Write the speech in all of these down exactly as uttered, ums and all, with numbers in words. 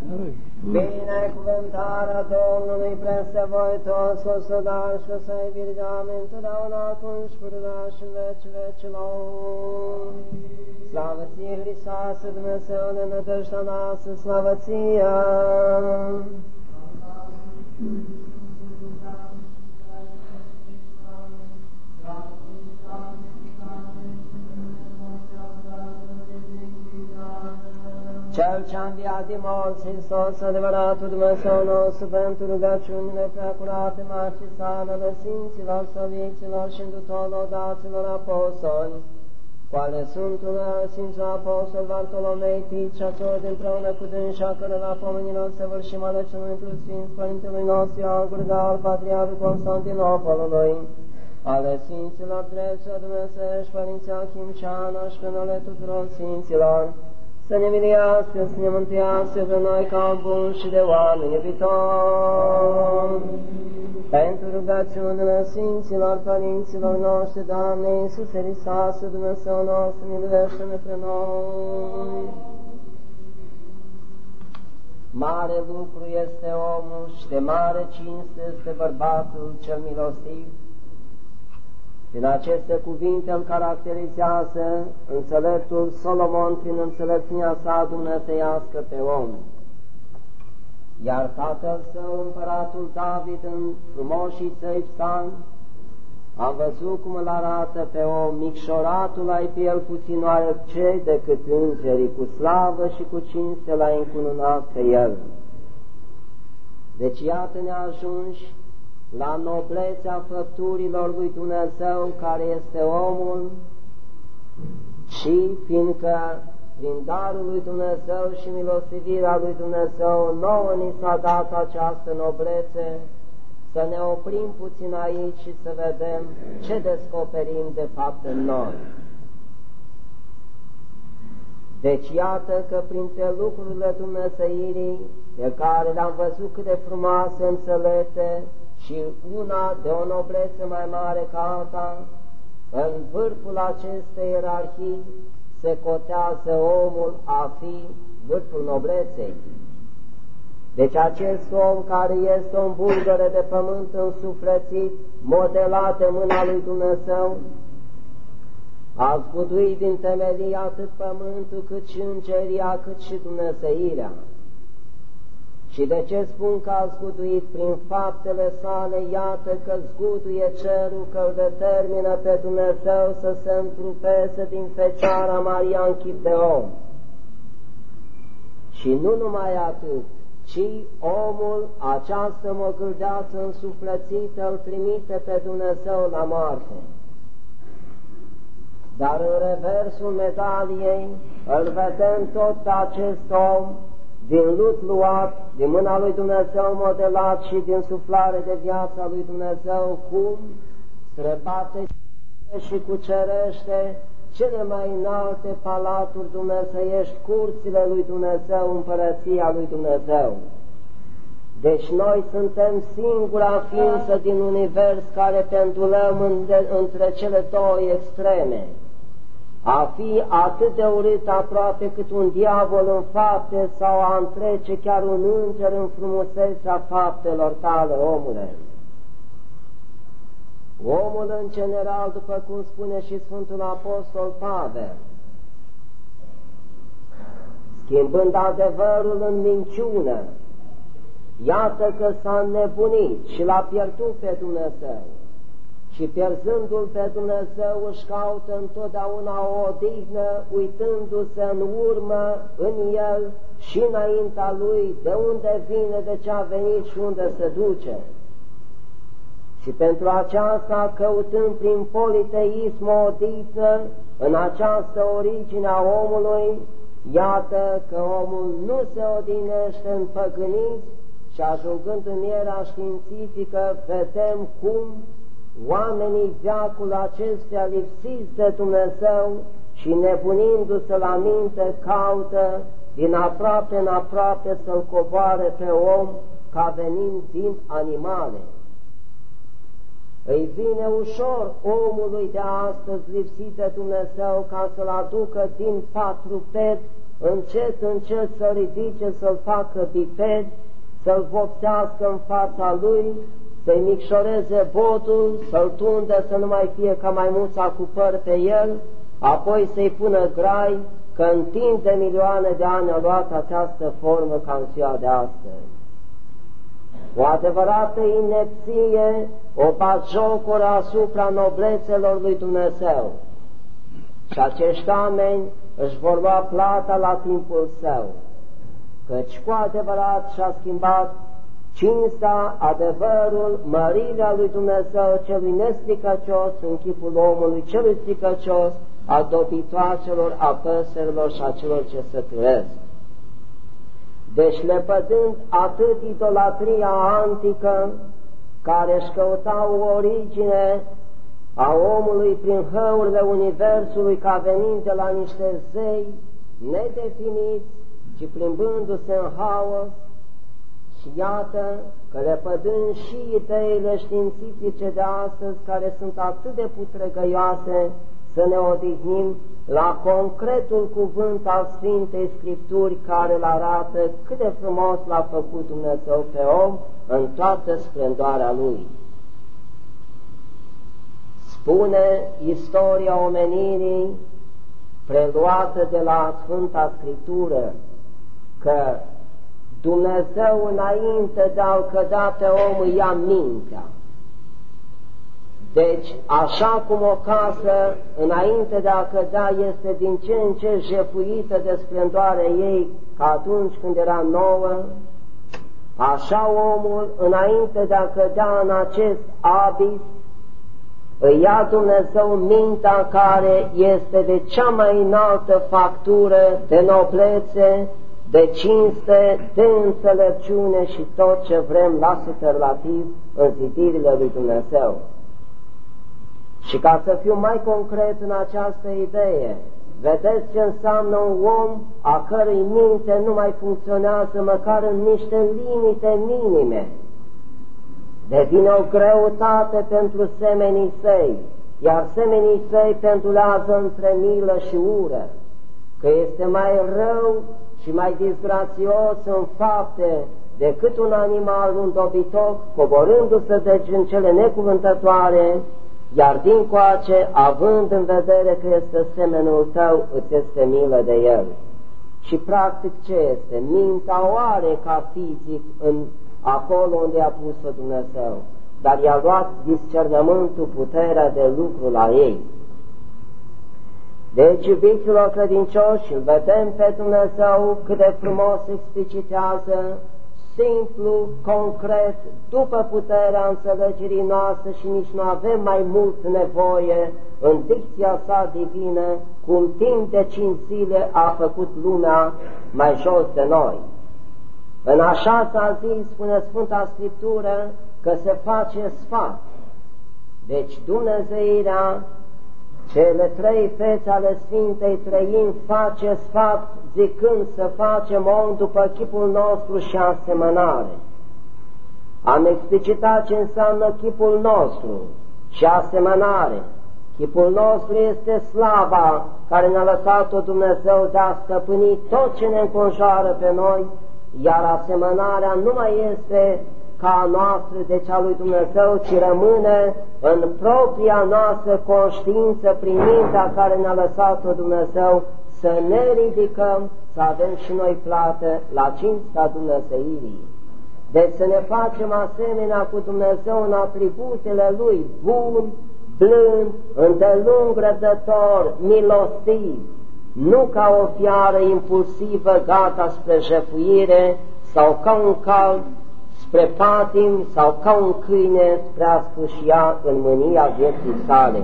Binecuvântarea Domnului peste voi toți, o să dați și o să-i virgeam întotdeauna acum și pururea și în veci vecilor. Slavă ție, Hristoase, Dumnezeu de nădejdea noastră, slavă ție! Cel ce-a înviat din morți, Hristos, adevăratul Dumnezeu nostru, pentru rugăciunile preacurate, Maicii sale, ale Sfinților, Slăviților și îndutorul daților apostoli, cu ale Sfântului ale Sfinților Apostol Bartolomei, Ticea, împreună cu dânsa, cărora pomenilor să vârșim ale celui întru Sfinț, Părintelui nostru Ioan Gurga, Patriarhul Constantinopolului, ale Sfinților Drepților Dumnezeiești, Părinții Achim Ceana și penale tuturor Sfinților, să ne miliască, să ne mântuiască pe noi ca un bun și de oameni iubitori. Pentru rugăciunile Sfinților Părinților noștri, Doamne Iisuse Hristoase, Dumnezeu nostru, miluiește-ne pe noi. Mare lucru este omul și de mare cinste este bărbatul cel milostiv. Prin aceste cuvinte îl caracterizează înțeleptul Solomon prin înțelepciunea sa dumnezeiască pe om. Iar tatăl său, împăratul David, în frumoșii săi psalmi, am văzut cum îl arată pe om, micșoratul ai pe el puțin ce decât îngerii, cu slavă și cu cinste l-a încununat pe el. Deci iată-ne ajunși la noblețea făpturilor lui Dumnezeu, care este omul, și fiindcă prin darul lui Dumnezeu și milostivirea lui Dumnezeu nouă ni s-a dat această noblețe, să ne oprim puțin aici și să vedem ce descoperim de fapt în noi. Deci iată că printre lucrurile dumnezeirii, pe care le-am văzut cât de frumoase, înțelepte, și una de o noblețe mai mare ca alta, în vârful acestei ierarhii se cotează omul a fi vârful nobleței. Deci acest om care este un bulgăre de pământ însuflețit, modelat de mâna lui Dumnezeu, a zguduit din temelii atât pământul, cât și îngeria, cât și dumnezeirea. Și de ce spun că a zguduit? Prin faptele sale, iată că zguduie cerul, că îl determină pe Dumnezeu să se întrupeze din Fecioara Maria în chip de om. Și nu numai atât, ci omul, această mogâldeață însuflățită, îl trimite pe Dumnezeu la moarte. Dar în reversul medaliei îl vedem tot pe acest om, din lut luat, din mâna lui Dumnezeu modelat și din suflare de viața lui Dumnezeu, cum străbate și cucerește cele mai înalte palaturi dumnezeiești, curțile lui Dumnezeu, împărăția lui Dumnezeu. Deci noi suntem singura ființă din univers care pendulăm între cele două extreme, a fi atât de urât aproape cât un diavol în fapte sau a întrece chiar un înger în frumusețea faptelor tale, omule. Omul în general, după cum spune și Sfântul Apostol Pavel, schimbând adevărul în minciună, iată că s-a înnebunit și l-a pierdut pe Dumnezeu. Și pierzându-L pe Dumnezeu își caută întotdeauna o odihnă, uitându-se în urmă, în El și înaintea Lui, de unde vine, de ce a venit și unde se duce. Și pentru aceasta, căutând prin politeism o odihnă, în această origine a omului, iată că omul nu se odihnește în păgânism și ajungând în era științifică, vedem cum oamenii veacul acestea lipsiți de Dumnezeu și nebunindu-se la minte caută din aproape în aproape să-l coboare pe om ca venind din animale. Îi vine ușor omului de astăzi lipsit de Dumnezeu ca să-l aducă din patruped încet, încet să ridice, să-l facă biped, să-l vopsească în fața lui, să-i micșoreze botul, să-l tundă să nu mai fie ca maimuța cu păr pe el, apoi să-i pună grai, că în timp de milioane de ani a luat această formă ca în ziua de astăzi. O adevărată inepție, o batjocură asupra noblețelor lui Dumnezeu. Și acești oameni își vor lua plata la timpul său, căci cu adevărat și-a schimbat cinsta, adevărul, mărirea lui Dumnezeu celui nestricăcios în chipul omului celui stricăcios, a dobitoacelor, a păsărilor și a celor ce se trăiesc. Deci, lepădând atât idolatria antică, care își căuta o origine a omului prin hăurile universului ca venind de la niște zei nedefiniți, ci plimbându-se în haos, și iată că lepădând și ideile științifice de astăzi, care sunt atât de putregăioase, să ne odihnim la concretul cuvânt al Sfintei Scripturi, care îl arată cât de frumos l-a făcut Dumnezeu pe om în toată splendoarea lui. Spune istoria omenirii, preluată de la Sfânta Scriptură, că Dumnezeu, înainte de a-l cădea pe om, îi ia mintea. Deci, așa cum o casă, înainte de a cădea, este din ce în ce jefuită de splendoarea ei, ca atunci când era nouă, așa omul, înainte de a cădea în acest abis, îi ia Dumnezeu mintea care este de cea mai înaltă factură de noblețe, de cinste, de înțelepciune și tot ce vrem la superlativ în zidirile lui Dumnezeu. Și ca să fiu mai concret în această idee, vedeți ce înseamnă un om a cărui minte nu mai funcționează măcar în niște limite minime. Devine o greutate pentru semenii săi, iar semenii săi pendulează între milă și ură, că este mai rău și mai disgrațios în fapte decât un animal, un dobitoc, coborându-se deci în cele necuvântătoare, iar dincoace, având în vedere că este semenul tău, îți este milă de el. Și practic ce este? Mintea o are ca fizic în acolo unde i-a pus-o Dumnezeu, dar i-a luat discernământul, puterea de lucru la ei. Deci, iubiților credincioși, îl vedem pe Dumnezeu cât de frumos explicitează, simplu, concret, după puterea înțelegerii noastre, și nici nu avem mai mult nevoie în dicția sa divină, cum timp de cinci zile a făcut lumea mai jos de noi. În așa s-a zis, spune Sfânta Scriptură, că se face sfat. Deci Dumnezeirea, cele trei fețe ale Sfintei Trăimi, face sfat, zicând să facem om după chipul nostru și asemănare. Am explicitat ce înseamnă chipul nostru și asemănare. Chipul nostru este slava care ne-a lăsat-o Dumnezeu de a stăpâni tot ce ne înconjoară pe noi, iar asemănarea nu mai este ca a noastră, de cea lui Dumnezeu, ci rămâne în propria noastră conștiință, prin mintea care ne-a lăsat-o Dumnezeu, să ne ridicăm, să avem și noi plată la cinsta Dumnezeirii. Deci să ne facem asemenea cu Dumnezeu în atributele Lui, bun, blând, îndelung răbdător, milostiv, nu ca o fiară impulsivă gata spre jefuire, sau ca un cal spre patim, sau ca un câine spre a sfâșia în mânia vieții sale.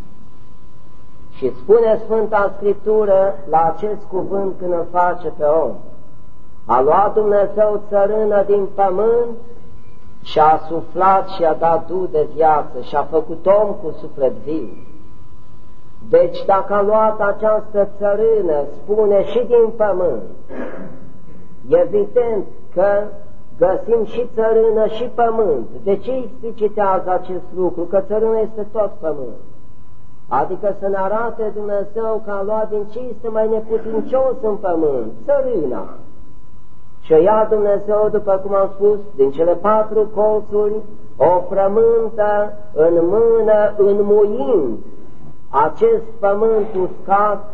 Și spune Sfânta Scriptură la acest cuvânt când îl face pe om: a luat Dumnezeu țărână din pământ și a suflat și a dat du de viață și a făcut om cu suflet viu. Deci dacă a luat această țărână, spune, și din pământ, evident că găsim și țărână și pământ. De ce explicitează acest lucru? Că țărână este tot pământ. adică să ne arate Dumnezeu că a luat din ce este mai neputincios în pământ, țărâna. Și o ia Dumnezeu, după cum am spus, din cele patru colțuri, o frământă în mână, înmuind acest pământ uscat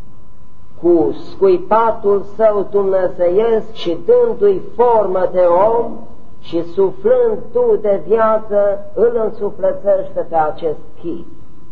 cu scuipatul său dumnezeiesc și dându-i formă de om și suflând tu de viață, îl însuflețește pe acest chip.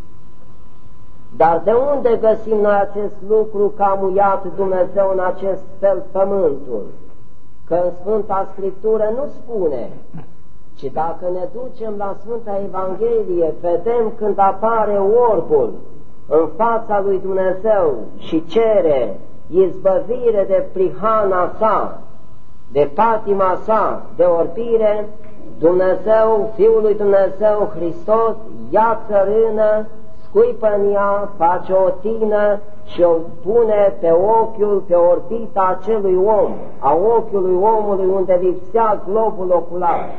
Dar de unde găsim noi acest lucru că a muiat Dumnezeu în acest fel pământul? Că în Sfânta Scriptură nu spune, ci dacă ne ducem la Sfânta Evanghelie, vedem când apare orbul în fața lui Dumnezeu și cere izbăvire de prihana sa, de patima sa, de orbire, Dumnezeu, Fiul lui Dumnezeu Hristos, ia țărână, scuipă în ea, face o tină și o pune pe ochiul, pe orbita acelui om, a ochiului omului unde lipsea globul ocular.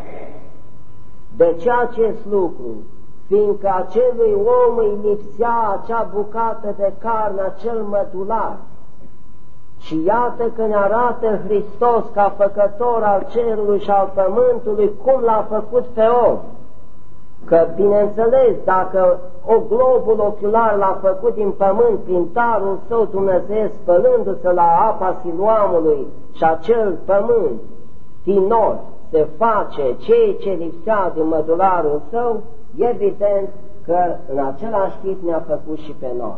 De ce acest lucru? Fiindcă acelui om îi lipsea acea bucată de carne, acel mădular. Și iată că ne arată Hristos ca făcător al cerului și al pământului cum l-a făcut pe om. Că, bineînțeles, dacă o globul ocular l-a făcut din pământ prin darul său Dumnezeu, spălându-se la apa Siloamului și acel pământ tinor se face ceea ce lipsea din mădularul său, evident că în același timp ne-a făcut și pe noi.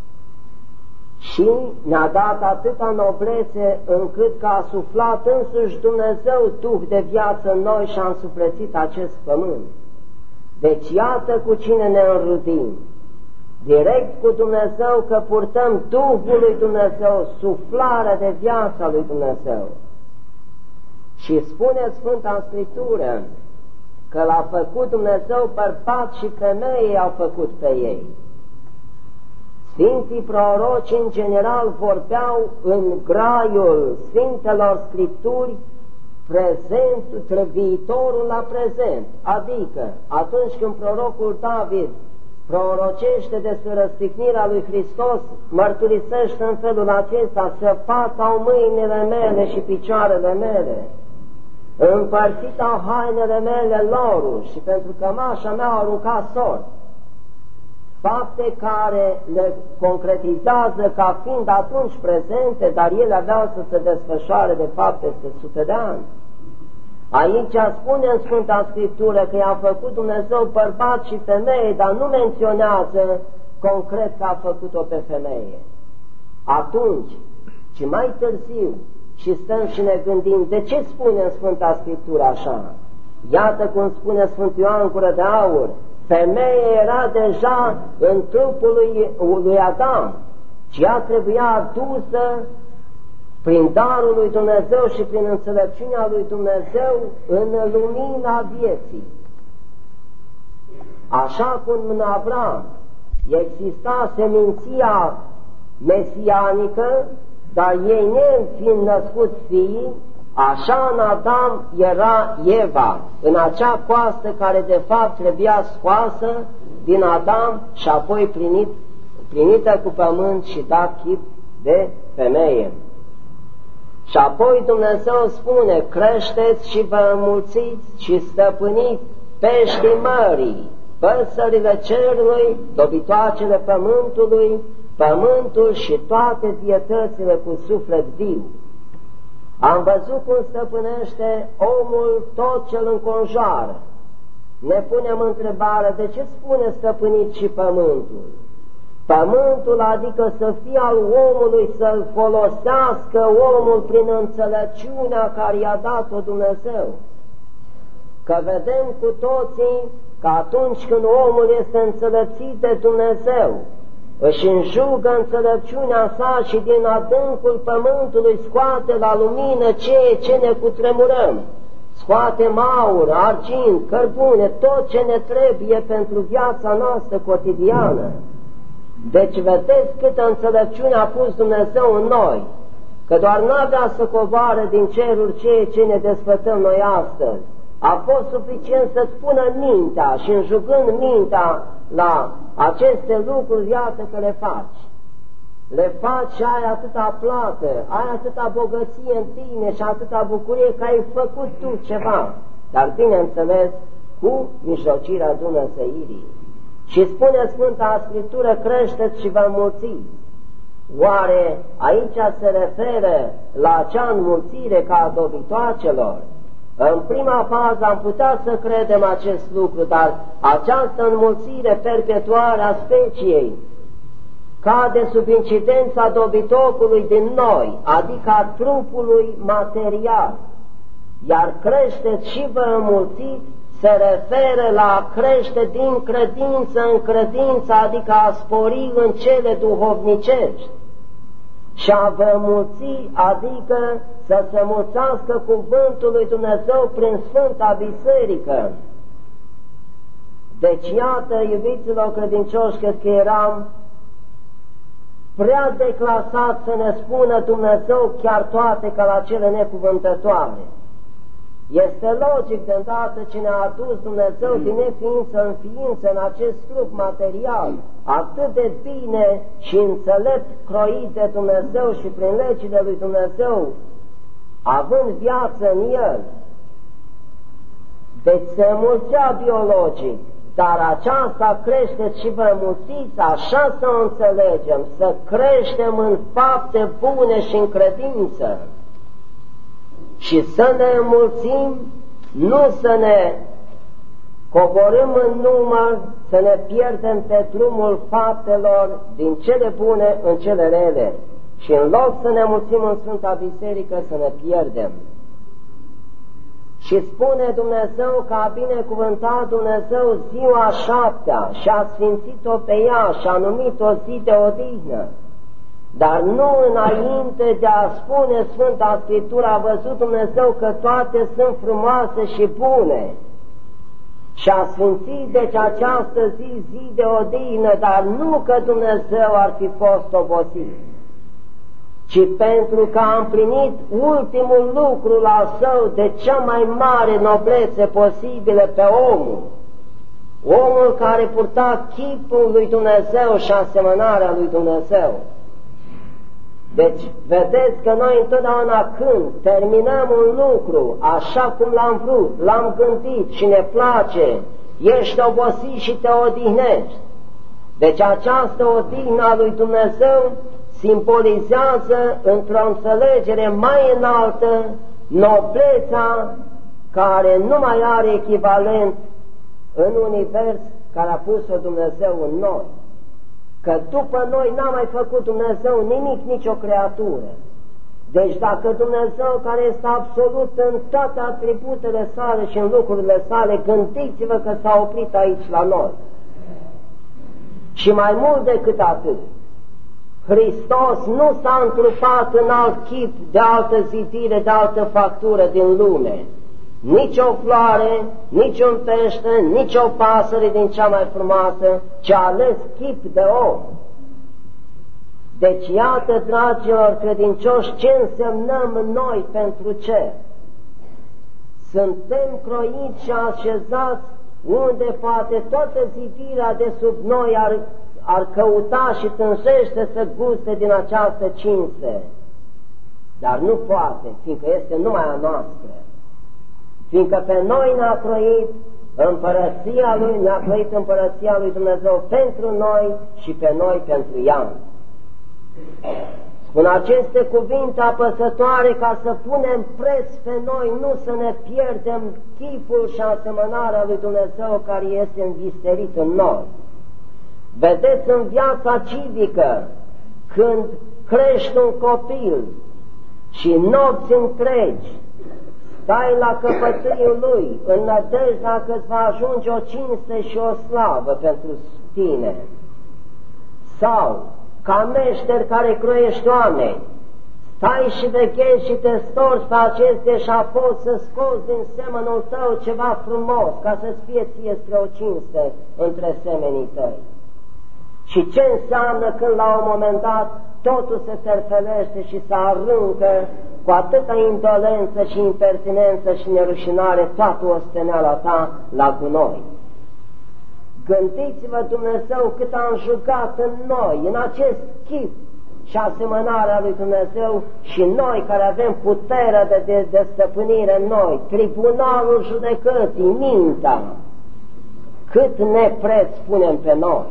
Și ne-a dat atâta noblețe încât că a suflat însuși Dumnezeu Duh de viață în noi și a însuflețit acest pământ. Deci iată cu cine ne înrudim, direct cu Dumnezeu, că purtăm Duhul lui Dumnezeu, suflarea de viață lui Dumnezeu. Și spune Sfânta Scriptură că l-a făcut Dumnezeu bărbat și femeie au făcut pe ei. Sfinții proroci în general vorbeau în graiul Sfintelor Scripturi prezent, viitorul la prezent, adică atunci când prorocul David prorocește despre răstignirea lui Hristos, mărturisește în felul acesta: săpat au mâinile mele și picioarele mele, împărțit au hainele mele loruri și pentru cămașa mea au aruncat sort. Fapte care le concretizează ca fiind atunci prezente, dar ele aveau să se desfășoare de fapt peste sute de ani. Aici spune în Sfânta Scriptură că i-a făcut Dumnezeu bărbat și femeie, dar nu menționează concret că a făcut-o pe femeie. Atunci, ci mai târziu, și stăm și ne gândim, de ce spune în Sfânta Scriptură așa? Iată cum spune Sfântul Ioan Gură de Aur: femeia era deja în trupul lui, lui Adam, ci ea trebuia adusă prin darul lui Dumnezeu și prin înțelepciunea lui Dumnezeu în lumina vieții. Așa cum în Avram exista seminția mesianică, dar ei nefiind născuți fii, așa în Adam era Eva, în acea coastă care de fapt trebuia scoasă din Adam și apoi plinit, plinită cu pământ și dat chip de femeie. Și apoi Dumnezeu spune: creșteți și vă înmulțiți și stăpâniți peștii mării, păsările cerului, dobitoacele pământului, pământul și toate vietățile cu suflet viu. Am văzut cum stăpânește omul tot ce îl înconjoară. Ne punem întrebarea: de ce spune stăpânit și pământul? Pământul, adică să fie al omului, să-l folosească omul prin înțelepciunea care i-a dat-o Dumnezeu. Că vedem cu toții că atunci când omul este înțelepțit de Dumnezeu, își înjugă înțelepciunea sa și din adâncul pământului scoate la lumină ceea ce ne cutremurăm. Scoatem aur, argint, cărbune, tot ce ne trebuie pentru viața noastră cotidiană. Deci vedeți câtă înțelepciune a pus Dumnezeu în noi, că doar n-avea să coboare din ceruri ceea ce ne desfătăm noi astăzi. A fost suficient să-ți pună mintea și înjugând mintea la aceste lucruri, iată că le faci. Le faci și ai atâta plată, ai atâta bogăție în tine și atâta bucurie că ai făcut tu ceva, dar bineînțeles cu mijlocirea Dumnezeirii. Și spune Sfânta Scriptură, creșteți și vă înmulțiți. Oare aici se referă la acea înmulțire ca a dobitoacelor? În prima fază am putea să credem acest lucru, dar această înmulțire perpetuare a speciei cade sub incidența dobitocului din noi, adică a trupului material, iar creșteți și vă înmulțiți se referă la a crește din credință în credință, adică a spori în cele duhovnicești, și a vă înmulți, adică să se mulțească cuvântul lui Dumnezeu prin Sfânta Biserică. Deci iată, iubiților credincioși, cred că eram prea declasat să ne spună Dumnezeu chiar toate ca la cele necuvântătoare. Este logic, de îndată ce ne-a adus Dumnezeu din neființă în ființă în acest trup material, atât de bine și înțelept croit de Dumnezeu și prin legile lui Dumnezeu, având viață în el, deci se înmulțea biologic, dar aceasta crește și vă mulțiți, așa să o înțelegem, să creștem în fapte bune și în credință. Și să ne înmulțim, nu să ne coborâm în număr, să ne pierdem pe drumul faptelor din cele bune în cele rele. Și în loc să ne mulțim în Sfânta Biserică, să ne pierdem. Și spune Dumnezeu că a binecuvântat Dumnezeu ziua șaptea și a sfințit-o pe ea și a numit-o zi de odihnă. Dar nu înainte de a spune Sfânta Scriptură, a văzut Dumnezeu că toate sunt frumoase și bune și a sfințit deci această zi, zi de odihnă, dar nu că Dumnezeu ar fi fost obosit, ci pentru că a împlinit ultimul lucru la său de cea mai mare noblețe posibilă pe omul, omul care purta chipul lui Dumnezeu și asemănarea lui Dumnezeu. Deci, vedeți că noi întotdeauna când terminăm un lucru așa cum l-am vrut, l-am gândit și ne place, ești obosit și te odihnești. Deci această odihnă a lui Dumnezeu simbolizează într-o înțelegere mai înaltă nobleța care nu mai are echivalent în univers, care a pus-o Dumnezeu în noi. Că după noi n-a mai făcut Dumnezeu nimic, nicio creatură. Deci dacă Dumnezeu, care este absolut în toate atributele sale și în lucrurile sale, gândiți-vă că s-a oprit aici la noi. Și mai mult decât atât, Hristos nu s-a întrupat în alt chip, de altă zidire, de altă factură din lume. Nici o floare, nici un pește, nici o pasăre din cea mai frumoasă, ci a ales chip de om. Deci iată, dragilor credincioși, ce însemnăm noi pentru cer. Suntem croiți și așezați unde poate toată zidirea de sub noi ar, ar căuta și tânjește să guste din această cinste. Dar nu poate, fiindcă este numai a noastră. Fiindcă pe noi ne-a croit împărăția Lui, ne-a croit împărăția Lui Dumnezeu pentru noi și pe noi pentru ea. Spun aceste cuvinte apăsătoare ca să punem preț pe noi, nu să ne pierdem chipul și asemănarea Lui Dumnezeu care este învisterit în noi. Vedeți, în viața civică, când crești un copil și nopți întregi stai la căpătâiul lui, în nădejdea că îți va ajunge o cinste și o slavă pentru tine. Sau, ca meșter care croiești oameni, stai și veghezi și te storci pe acest eșafod să scoți din semenul tău ceva frumos, ca să-ți fie ție spre o cinste între semenii tăi. Și ce înseamnă când la un moment dat totul se terfelește și se aruncă cu atâta indolență și impertinență și nerușinare toată osteneala ta la gunoi. Gândiți-vă Dumnezeu cât a înjugat în noi, în acest chip și asemănarea lui Dumnezeu, și noi care avem puterea de, de, de stăpânire în noi, tribunalul judecății, mintea, cât nepreț punem pe noi.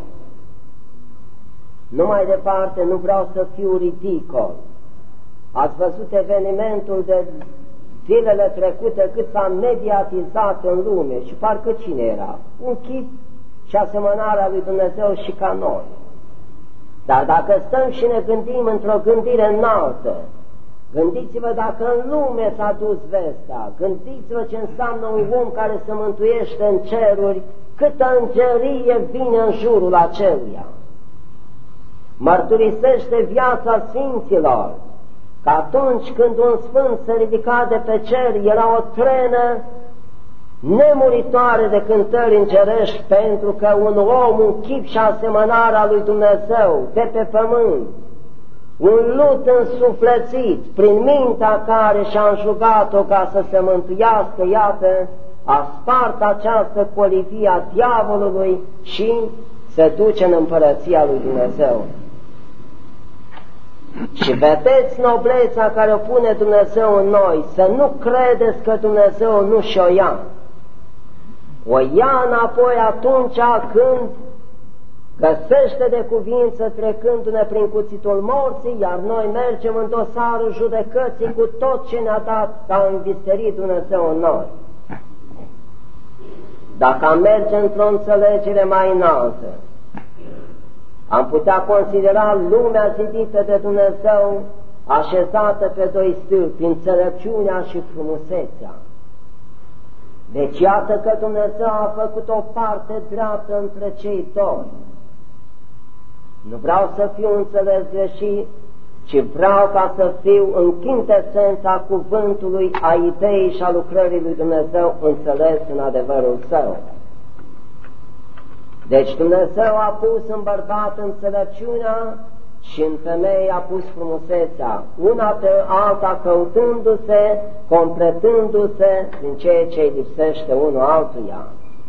Nu mai departe, nu vreau să fiu ridicol. Ați văzut evenimentul de zilele trecute, cât s-a mediatizat în lume, și parcă cine era? Un chip și asemănarea lui Dumnezeu și ca noi. Dar dacă stăm și ne gândim într-o gândire înaltă, gândiți-vă dacă în lume s-a dus vestea, gândiți-vă ce înseamnă un om care se mântuiește în ceruri, câtă îngerie vine în jurul aceluia. Mărturisește viața sfinților, că atunci când un sfânt se ridica de pe cer, era o trenă nemuritoare de cântări îngerești, pentru că un om, un chip și asemănarea lui Dumnezeu de pe pământ, un lut însuflețit prin mintea care și-a înjugat-o ca să se mântuiască, iată, a spart această colivie a diavolului și se duce în împărăția lui Dumnezeu. Și vedeți noblețea care o pune Dumnezeu în noi, să nu credeți că Dumnezeu nu și-o ia. O ia înapoi atunci când găsește de cuvință trecându-ne prin cuțitul morții, iar noi mergem în dosarul judecății cu tot ce ne-a dat, ca învisterit Dumnezeu în noi. Dacă am merge într-o înțelegere mai înaltă, am putea considera lumea zidită de Dumnezeu așezată pe doi stâlpi, înțelepciunea și frumusețea. Deci iată că Dumnezeu a făcut o parte dreaptă între cei doi. Nu vreau să fiu înțeles greșit, ci vreau ca să fiu în chintesența cuvântului, a ideii și a lucrării lui Dumnezeu înțeles în adevărul Său. Deci Dumnezeu a pus în bărbat înțelepciunea și în femeie a pus frumusețea, una pe alta căutându-se, completându-se din ceea ce îi lipsește unul altuia.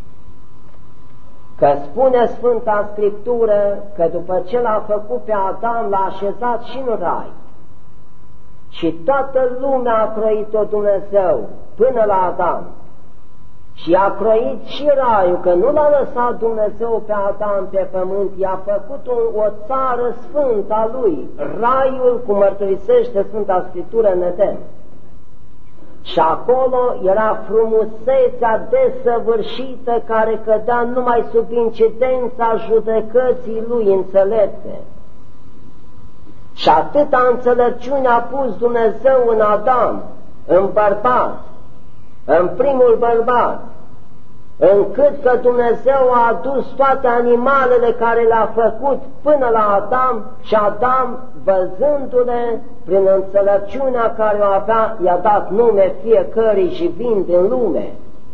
Că spune Sfânta Scriptură că după ce l-a făcut pe Adam, l-a așezat și în rai. Și toată lumea a croit-o Dumnezeu până la Adam. Și a croit și raiul, că nu l-a lăsat Dumnezeu pe Adam pe pământ, i-a făcut o, o țară sfântă a lui, raiul, cum mărturisește Sfânta Scriptură în Eden. Și acolo era frumusețea desăvârșită care cădea numai sub incidența judecății lui înțelepte. Și atâta înțelepciune a pus Dumnezeu în Adam, în bărbat, în primul bărbat, încât că Dumnezeu a adus toate animalele care le-a făcut până la Adam și Adam, văzându-le prin înțelepciunea care o avea, i-a dat nume fiecărui jivind în lume.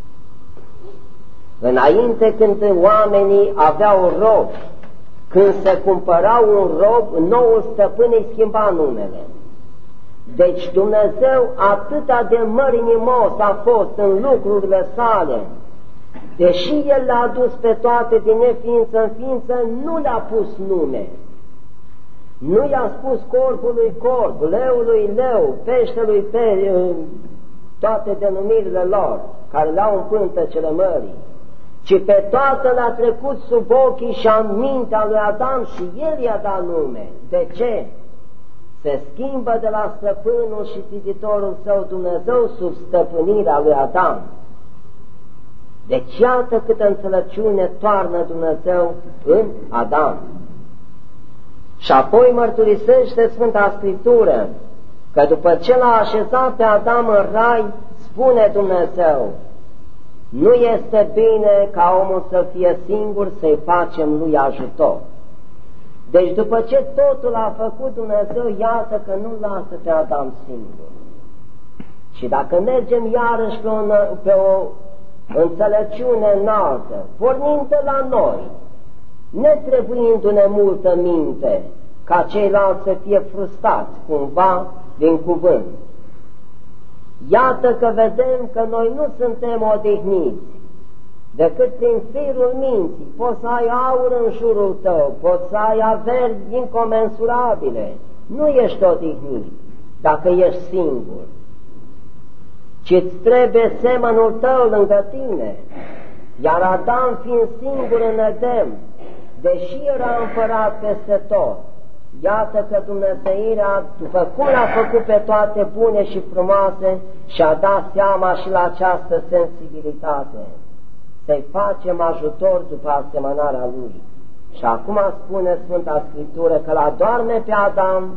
Înainte, când oamenii aveau robi, când se cumpărau un rob, noul stăpân îi schimba numele. Deci Dumnezeu atâta de mărinimos a fost în lucrurile sale, deși El le-a adus pe toate din neființă în ființă, nu le-a pus nume. Nu i-a spus corbului corb, leului leu, peștelui pe toate denumirile lor, care le-au în pântecele mării, ci pe toate le-a trecut sub ochii și în mintea lui Adam și El i-a dat nume. De ce? Se schimbă de la stăpânul și ziditorul său Dumnezeu sub stăpânirea lui Adam. Deci iată câtă înțelepciune toarnă Dumnezeu în Adam. Și apoi mărturisește Sfânta Scriptură că după ce l-a așezat pe Adam în rai, spune Dumnezeu, nu este bine ca omul să fie singur, să-i facem lui ajutor. Deci după ce totul a făcut Dumnezeu, iată că nu lasă pe Adam singur. Și dacă mergem iarăși pe o, pe o înțelepciune înaltă, pornind de la noi, netrebuindu-ne multă minte, ca ceilalți să fie frustrați cumva din cuvânt. Iată că vedem că noi nu suntem odihniți, decât prin firul minții. Poți să ai aur în jurul tău, poți să ai averi incomensurabile, nu ești odihnit dacă ești singur, ci îți trebuie semănul tău lângă tine. Iar Adam, fiind singur în Edem, deși era împărat peste tot, iată că Dumnezeirea, după cum l-a făcut pe toate bune și frumoase, și-a dat seama și la această sensibilitate, să-i facem ajutor după asemănarea lui. Și acum spune Sfânta Scriptură că l-a doarme pe Adam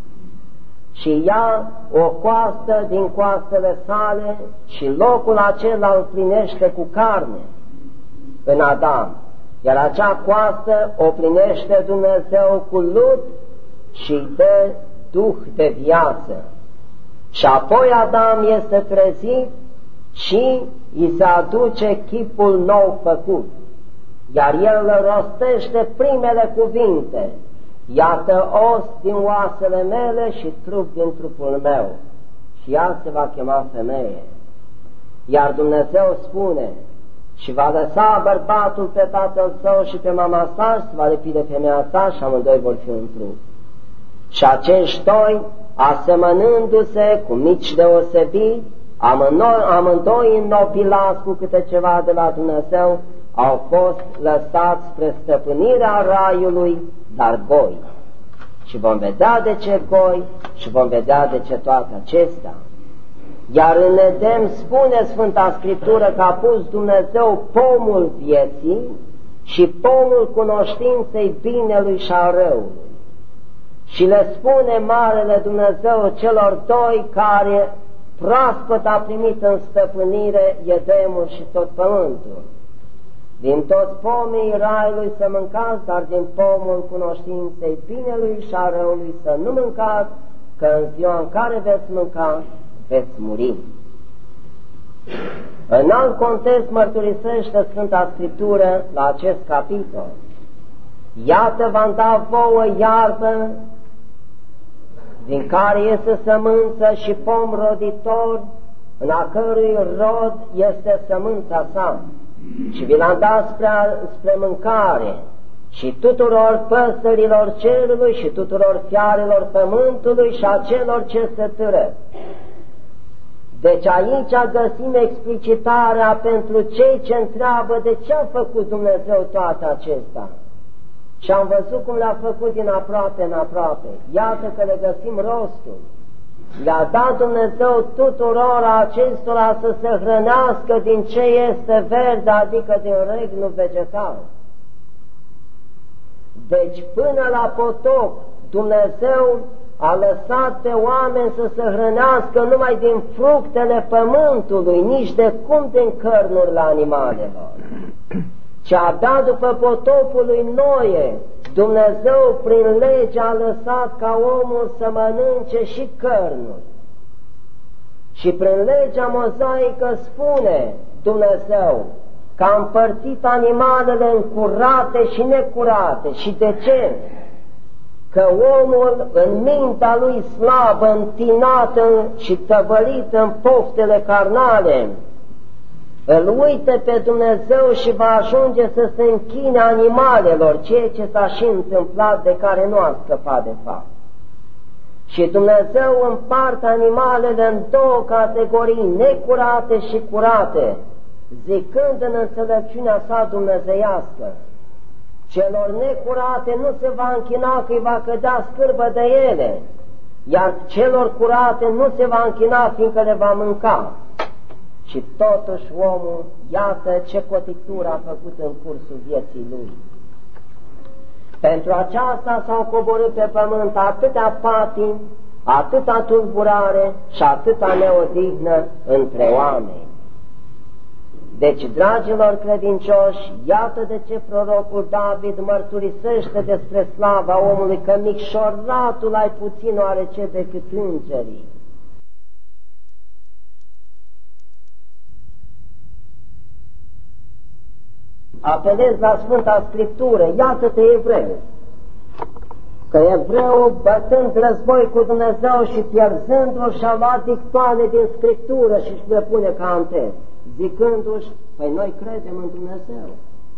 și ia o coastă din coastele sale și locul acela îl plinește cu carne în Adam, iar acea coastă o plinește Dumnezeu cu lut și îi dă duh de viață. Și apoi Adam este trezit și îi se aduce chipul nou făcut, iar el rostește primele cuvinte: iată os din oasele mele și trup din trupul meu, și ea se va chema femeie. Iar Dumnezeu spune: și va lăsa bărbatul pe tatăl său și pe mama sa și se va lepi de femeia sa și amândoi vor fi un trup. Și acești doi, asemănându-se cu mici deosebiri, amândoi, amândoi înnobilați cu câte ceva de la Dumnezeu, au fost lăsați spre stăpânirea raiului, dar goi. Și vom vedea de ce goi și vom vedea de ce toate acestea. Iar în Edem spune Sfânta Scriptură că a pus Dumnezeu pomul vieții și pomul cunoștinței binelui și a răului. Și le spune Marele Dumnezeu celor doi care proaspăt a primit în stăpânire Edemul și tot pământul: din toți pomii raiului să mâncați, dar din pomul cunoștinței binelui și a răului să nu mâncați, că în ziua în care veți mânca, veți muri. În alt context mărturisește Sfânta Scriptură la acest capitol: iată v-am dat vouă iarbă, din care este sămânță și pom roditor, în a cărui rod este sămânța sa, și vi l-am dat spre, spre mâncare, și tuturor păsărilor cerului și tuturor fiarelor pământului și a celor ce se târă. Deci aici găsim explicitarea pentru cei ce întreabă de ce a făcut Dumnezeu toate acestea. Și am văzut cum le-a făcut din aproape în aproape. Iată că le găsim rostul. Le-a dat Dumnezeu tuturor acestora să se hrănească din ce este verde, adică din regnul vegetal. Deci până la potop Dumnezeu a lăsat pe oameni să se hrănească numai din fructele pământului, nici de cum din cărnurile animalelor. Ce a dat după potopul lui Noe, Dumnezeu prin lege a lăsat ca omul să mănânce și cărnuri. Și prin legea mozaică spune Dumnezeu că a împărțit animalele în curate și necurate. Și de ce? Că omul, în mintea lui slabă, întinată și tăvălită în poftele carnale, îl uite pe Dumnezeu și va ajunge să se închine animalelor, ceea ce s-a și întâmplat, de care nu a scăpat de fapt. Și Dumnezeu împarte animalele în două categorii, necurate și curate, zicând în înțelepciunea sa dumnezeiască: celor necurate nu se va închina că îi va cădea scârbă de ele, iar celor curate nu se va închina fiindcă le va mânca. Și totuși omul, iată ce cotictură a făcut în cursul vieții lui. Pentru aceasta s-au coborât pe pământ atâtea patimi, atâta tulburare și atâta neodihnă între oameni. Deci, dragilor credincioși, iată de ce prorocul David mărturisește despre slava omului, că micșoratul ai puțin oarece decât îngerii. Apelez la Sfânta Scriptură, iată-te evreu, că evreul, bătând război cu Dumnezeu și pierzându-l, și-a luat dictoane din Scriptură și își le pune ca în text. zicându-și, păi noi credem în Dumnezeu.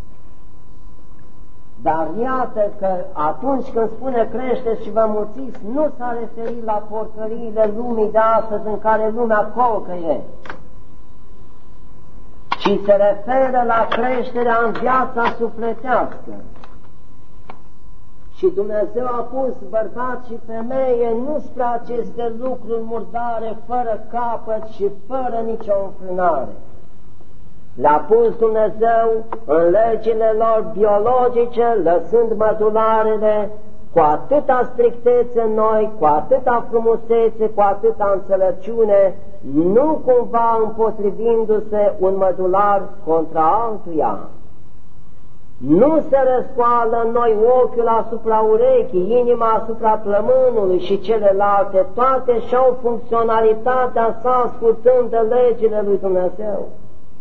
Dar iată că atunci când spune creșteți și vă mulțiți, nu s-a referit la porcăriile lumii de astăzi în care lumea colcăie, ci se referă la creșterea în viața sufletească. Și Dumnezeu a pus bărbat și femeie nu spre aceste lucruri murdare, fără capăt și fără nicio înfrânare. Le-a pus Dumnezeu în legile lor biologice, lăsând mădularele cu atâta strictețe noi, cu atâta frumusețe, cu atâta înțelepciune, nu cumva împotrivindu-se un mădular contra altuia. Nu se răscoală în noi ochiul asupra urechii, inima asupra plămânului și celelalte, toate și-au funcționalitatea sa ascultând de legile lui Dumnezeu.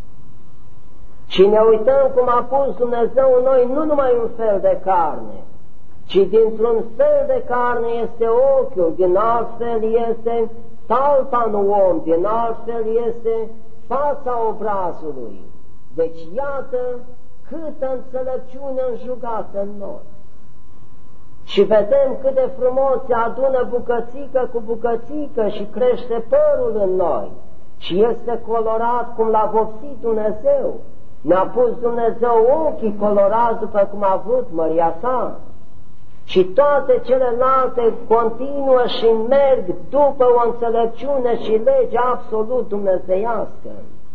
Și ne uităm cum a pus Dumnezeu în noi nu numai un fel de carne, ci dintr-un fel de carne este ochiul, din alt fel este talpa în om, din alt fel este fața obrazului. Deci iată câtă înțelepciune înjugată în noi. Și vedem cât de frumos se adună bucățică cu bucățică și crește părul în noi și este colorat cum l-a vopsit Dumnezeu. Ne-a pus Dumnezeu ochii colorați după cum a vrut măria sa. Și toate celelalte continuă și merg după o înțelepciune și lege absolut dumnezeiască.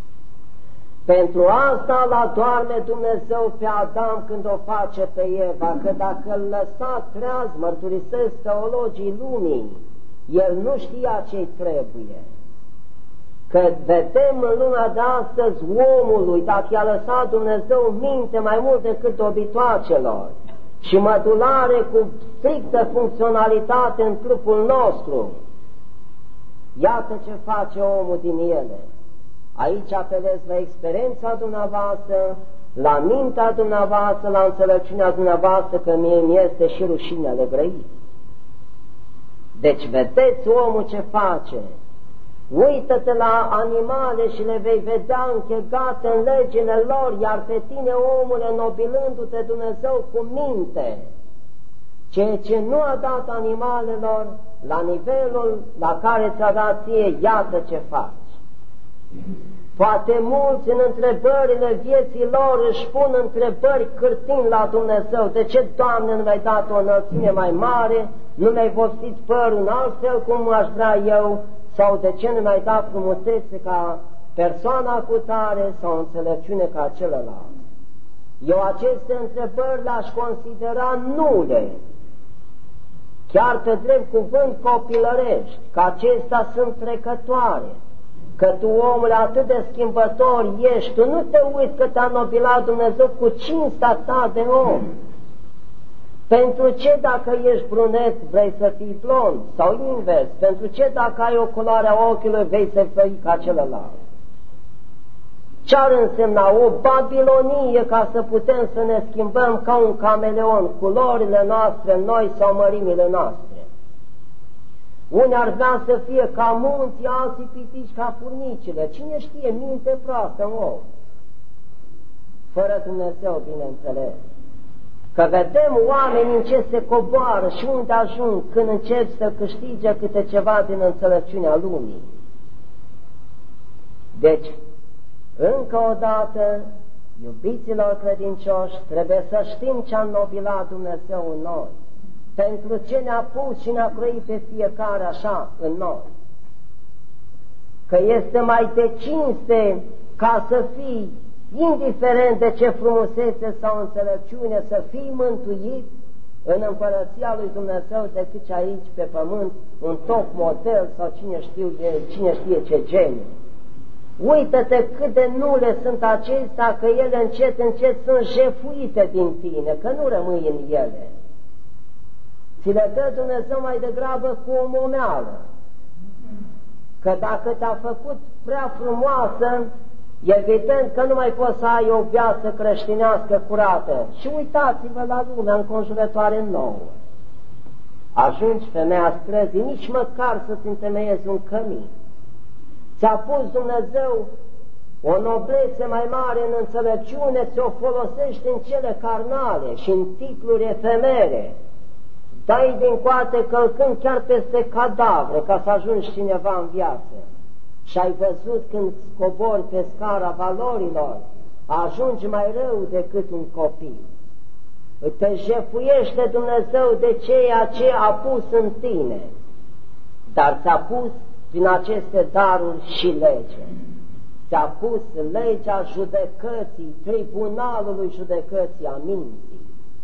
Pentru asta l-a doarme Dumnezeu pe Adam când o face pe Eva, că dacă îl lăsa treaz, mărturisesc teologii lumii, el nu știa ce-i trebuie. Că vedem în lumea de astăzi omului, dacă i-a lăsat Dumnezeu minte mai mult decât dobitoacelor și mădulare cu strictă funcționalitate în trupul nostru, iată ce face omul din ele. Aici apelez la experiența dumneavoastră, la mintea dumneavoastră, la înțelepciunea dumneavoastră, că mie mi este și rușine de grăit. Deci vedeți omul ce face. Uită-te la animale și le vei vedea închegate în legile lor, iar pe tine, omule, nobilându-te Dumnezeu cu minte, ceea ce nu a dat animalelor la nivelul la care ți-a dat ție, iată ce faci. Poate mulți în întrebările vieții lor își pun întrebări cârtind la Dumnezeu. De ce, Doamne, nu mi-ai dat o înălțime mai mare, nu mi-ai vopsit părul în alt fel cum aș vrea eu, sau de ce nu mi-ai dat frumusețe ca persoana cu tare sau înțelepciune ca celălalt? Eu aceste întrebări le-aș considera nule, chiar pe drept cuvânt copilărești, că acestea sunt trecătoare, că tu, omule, atât de schimbător ești, tu nu te uiți că te-a nobilat Dumnezeu cu cinstea ta de om. Pentru ce dacă ești brunet vrei să fii blond sau invers? Pentru ce dacă ai o culoare a ochiului vrei să fii ca celălalt? Ce-ar însemna o babilonie ca să putem să ne schimbăm ca un cameleon, culorile noastre noi sau mărimile noastre? Unii ar vrea să fie ca munții, alții pitici ca furnicile. Cine știe, minte proastă în om. Fără Dumnezeu, bineînțeles. Că vedem oameni în ce se coboară și unde ajung când încep să câștige câte ceva din înțelepciunea lumii. Deci, încă o dată, iubiților credincioși, trebuie să știm ce a înnobilat Dumnezeu în noi, pentru ce ne-a pus și ne-a croit pe fiecare așa în noi. Că este mai de cinste ca să fii, indiferent de ce frumusețe sau înțelepciune, să fii mântuit în împărăția lui Dumnezeu decât ce aici pe pământ, un top model sau cine, știu, cine știe ce geniu. Uită-te cât de nule sunt acestea, că ele încet, încet sunt jefuite din tine, că nu rămâi în ele. Ți le dă Dumnezeu mai degrabă cu o momeală, că dacă te-a făcut prea frumoasă, evident că nu mai poți să ai o viață creștinească curată. Și uitați-vă la lumea înconjurătoare nouă. Ajungi femeia străzii, nici măcar să-ți întemeiezi un cămin. Ți-a pus Dumnezeu o noblețe mai mare în înțelepciune ți-o folosești în cele carnale și în titluri efemere, dai din coate călcând chiar peste cadavre ca să ajungi cineva în viață. Și ai văzut când scobori pe scara valorilor, ajungi mai rău decât un copil. Te jefuiește Dumnezeu de ceea ce a pus în tine, dar ți-a pus prin aceste daruri și lege. Ți-a pus legea judecății, tribunalului judecății a minții.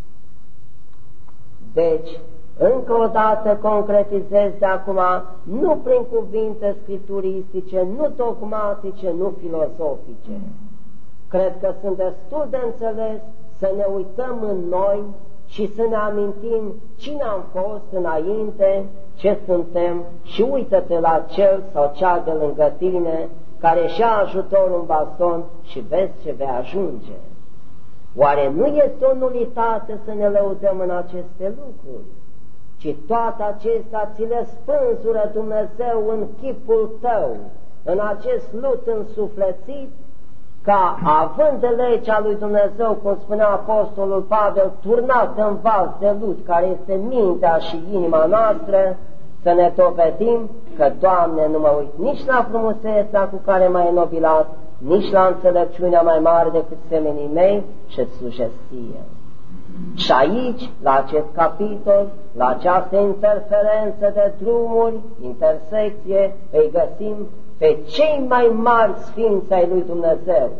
Deci, încă o dată concretizez de acum, nu prin cuvinte scripturistice, nu dogmatice, nu filozofice. Cred că sunt destul de înțeles să ne uităm în noi și să ne amintim cine am fost înainte, ce suntem și uită-te la cel sau cea de lângă tine care și-a ajutorul în baston și vezi ce vei ajunge. Oare nu este o nulitate să ne lăudăm în aceste lucruri, ci toate acestea ți le spânzură Dumnezeu în chipul tău, în acest lut însuflețit, ca având de legea lui Dumnezeu, cum spunea Apostolul Pavel, turnat în vas de lut, care este mintea și inima noastră, să ne dovedim că, Doamne, nu mă uit nici la frumusețea cu care m-ai înnobilat, nici la înțelepciunea mai mare decât semenii mei și-ți slujesc ție. Și aici, la acest capitol, la această interferență de drumuri, intersecție, îi găsim pe cei mai mari sfinți ai lui Dumnezeu,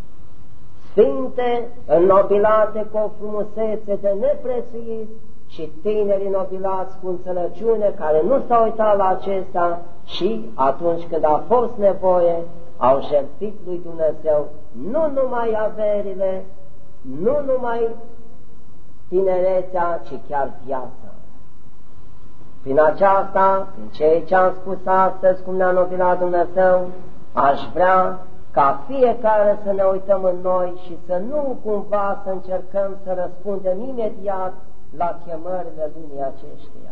sfinte înnobilate cu o frumusețe de neprețuit și tineri înnobilați cu înțelepciune care nu s-au uitat la acesta și atunci când a fost nevoie au jertfit lui Dumnezeu nu numai averile, nu numai tinerețea, ci chiar viața. Prin aceasta, prin ceea ce am spus astăzi, cum ne-a înnobilat Dumnezeu, aș vrea ca fiecare să ne uităm în noi și să nu cumva să încercăm să răspundem imediat la chemările lumii acesteia.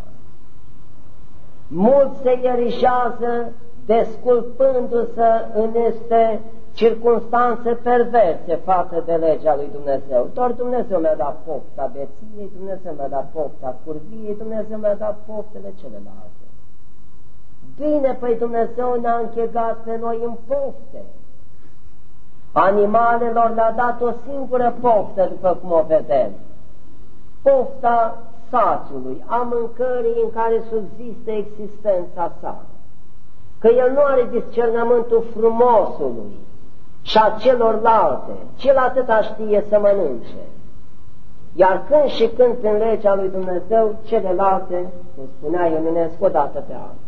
Mulți se ierișează desculpându-se în este circunstanțe perverse față de legea lui Dumnezeu. Doar Dumnezeu mi-a dat pofta beției, Dumnezeu mi-a dat pofta curviei, Dumnezeu mi-a dat poftele celelalte. Bine, păi Dumnezeu ne-a închegat pe noi în pofte. Animalelor le-a dat o singură poftă, după cum o vedem. Pofta saciului, a mâncării în care subziste existența sa. Că el nu are discernământul frumosului și a celorlalte, cel atâta știe să mănânce. Iar când și când prin legea lui Dumnezeu, celelalte, cum spunea Ionescu, o dată pe an.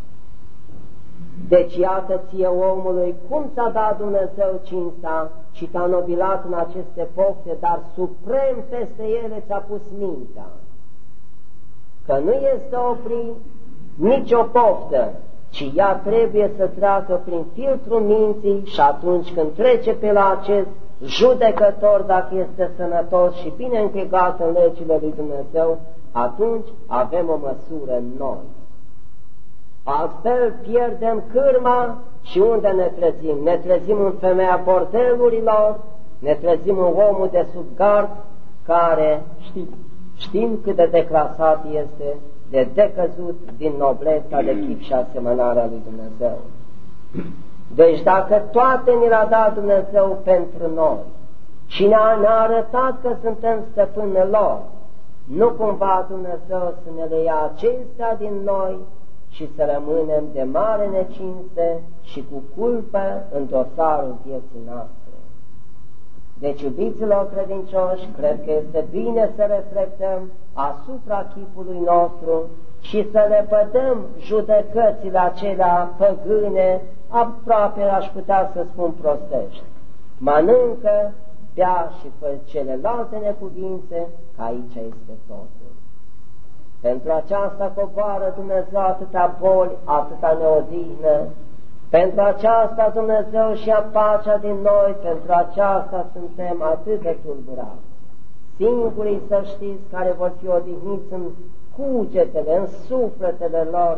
Deci iată ție omului cum ți-a dat Dumnezeu cinstea și te-a nobilat în aceste pofte, dar suprem peste ele ți-a pus mintea. Că nu este opri nicio poftă, ci ea trebuie să treacă prin filtrul minții și atunci când trece pe la acest judecător, dacă este sănătos și bine închegat în legile lui Dumnezeu, atunci avem o măsură în noi. Altfel pierdem cârma și unde ne trezim? Ne trezim în femeia bordelurilor, ne trezim în omul de sub gard, care știm, știm cât de declasat este, de decăzut din nobleța de chip și asemănarea lui Dumnezeu. Deci dacă toate ni le-a dat Dumnezeu pentru noi și ne-a, ne-a arătat că suntem stăpâni lor, nu cumva Dumnezeu să ne le ia acestea din noi și să rămânem de mare necinste și cu culpă în dosarul vieții noastre. Deci, iubiților credincioși, cred că este bine să reflectăm asupra chipului nostru și să lepădăm judecățile acelea păgâne, aproape aș putea să spun prostești. Mănâncă, bea și fă celelalte necuvințe, că aici este totul. Pentru aceasta coboară Dumnezeu atâta boli, atâta neodihnă. Pentru aceasta Dumnezeu și-a pacea din noi, pentru aceasta suntem atât de tulburați. Singurii, să știți, care vor fi odihniți în cugetele, în sufletele lor,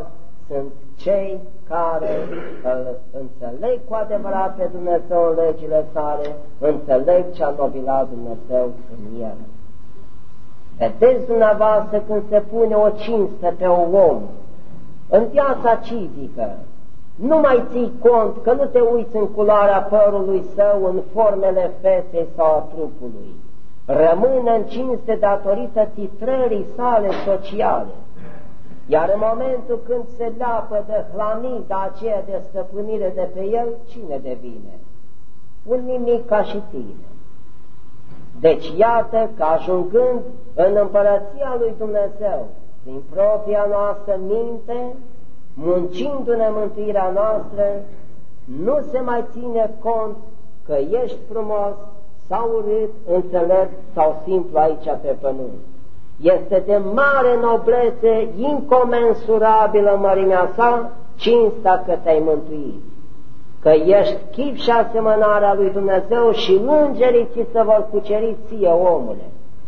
sunt cei care îl înțeleg cu adevărat pe Dumnezeu în legile sale, înțeleg ce a nobilat Dumnezeu în el. Vedeți dumneavoastră când se pune o cinste pe un om în viața civică, nu mai ții cont că nu te uiți în culoarea părului său, în formele feței sau a trupului. Rămâne în cinste datorită titrării sale sociale. Iar în momentul când se leapă de hlamida aceea de stăpânire de pe el, cine devine? Un nimic ca și tine. Deci iată că ajungând în împărăția lui Dumnezeu, prin propria noastră minte, muncindu-ne mântuirea noastră, nu se mai ține cont că ești frumos sau urât, înțelept sau simplu aici pe pământ. Este de mare noblețe, incomensurabilă mărimea sa, cinsta că te-ai mântuit, că ești chip și asemănarea lui Dumnezeu și îngerii ți se vor cuceri ție, omule.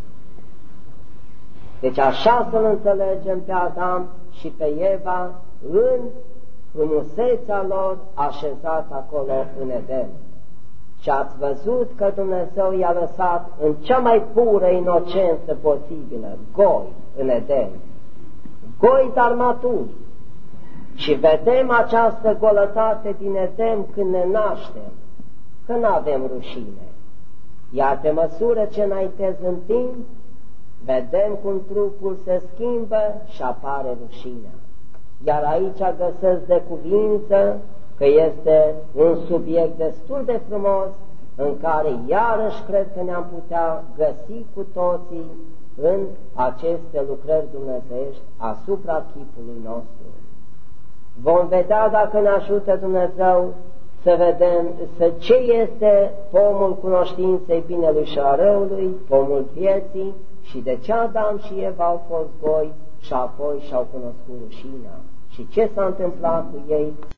Deci așa să-l înțelegem pe Adam și pe Eva în frumusețea lor așezat acolo în Eden. Și ați văzut că Dumnezeu i-a lăsat în cea mai pură inocență posibilă, goi în Eden, goi dar maturi. Și vedem această golătate din Eden când ne naștem, că nu avem rușine. Iar pe măsură ce înaintez în timp, vedem cum trupul se schimbă și apare rușinea. Iar aici găsesc de cuvință că este un subiect destul de frumos în care iarăși cred că ne-am putea găsi cu toții în aceste lucrări dumnezeiești asupra chipului nostru. Vom vedea, dacă ne ajută Dumnezeu, să vedem să ce este pomul cunoștinței binelui și a răului, pomul vieții, și de ce Adam și Eva au fost goi și apoi și-au cunoscut rușinea și ce s-a întâmplat cu ei